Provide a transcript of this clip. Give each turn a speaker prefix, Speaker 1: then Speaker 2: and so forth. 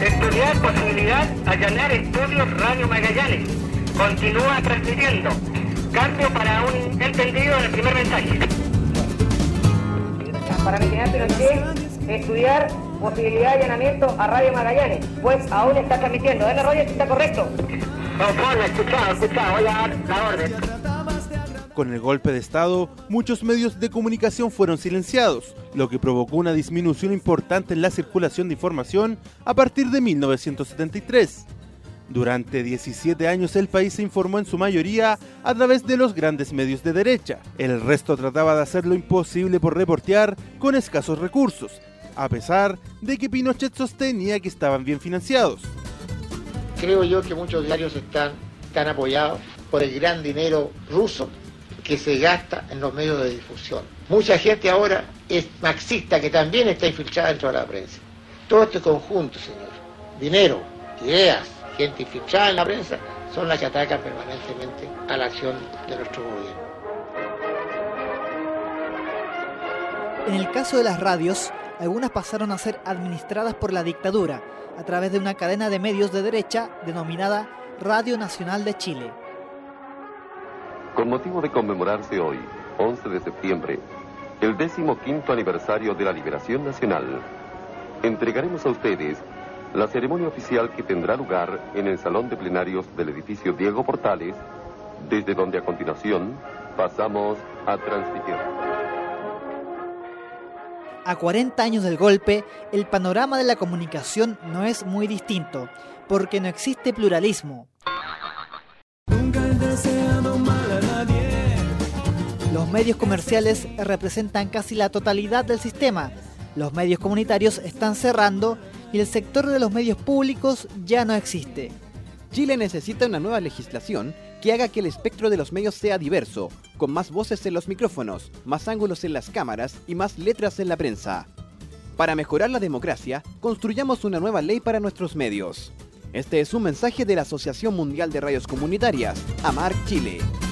Speaker 1: Estudiar posibilidad allanar estudios Radio Magallanes. Continúa transmitiendo. Cambio para un entendido en el primer mensaje. Para mi señor Pinochet, estudiar posibilidad de allanamiento a Radio Magallanes. Pues aún está transmitiendo. Dale, Roger, está correcto. Conforme, escuchado, voy a dar la orden.
Speaker 2: Con el golpe de Estado, muchos medios de comunicación fueron silenciados, lo que provocó una disminución importante en la circulación de información a partir de 1973. Durante 17 años el país se informó en su mayoría a través de los grandes medios de derecha. El resto trataba de hacer lo imposible por reportear con escasos recursos, a pesar de que Pinochet sostenía que estaban bien financiados.
Speaker 3: Creo yo que muchos diarios están apoyados por el gran dinero ruso que se gasta en los medios de difusión. Mucha gente ahora es marxista que también está infiltrada dentro de la prensa. Todo este conjunto, señor, dinero, ideas, gente infiltrada en la prensa, son las que atacan permanentemente a la acción de nuestro gobierno.
Speaker 4: En el caso de las radios, algunas pasaron a ser administradas por la dictadura a través de una cadena de medios de derecha denominada Radio Nacional de Chile.
Speaker 5: Con motivo de conmemorarse hoy, 11 de septiembre, el 15º aniversario de la Liberación Nacional, entregaremos a ustedes la ceremonia oficial que tendrá lugar en el Salón de Plenarios del edificio Diego Portales, desde donde a continuación pasamos a transmitir.
Speaker 4: A 40 años del golpe, el panorama de la comunicación no es muy distinto, porque no existe pluralismo. Los medios comerciales representan casi la totalidad del sistema, los medios comunitarios están cerrando y el sector de los medios públicos ya no existe.
Speaker 6: Chile necesita una nueva legislación que haga que el espectro de los medios sea diverso, con más voces en los micrófonos, más ángulos en las cámaras y más letras en la prensa. Para mejorar la democracia, construyamos una nueva ley para nuestros medios. Este es un mensaje de la Asociación Mundial de Radios Comunitarias, AMARC Chile.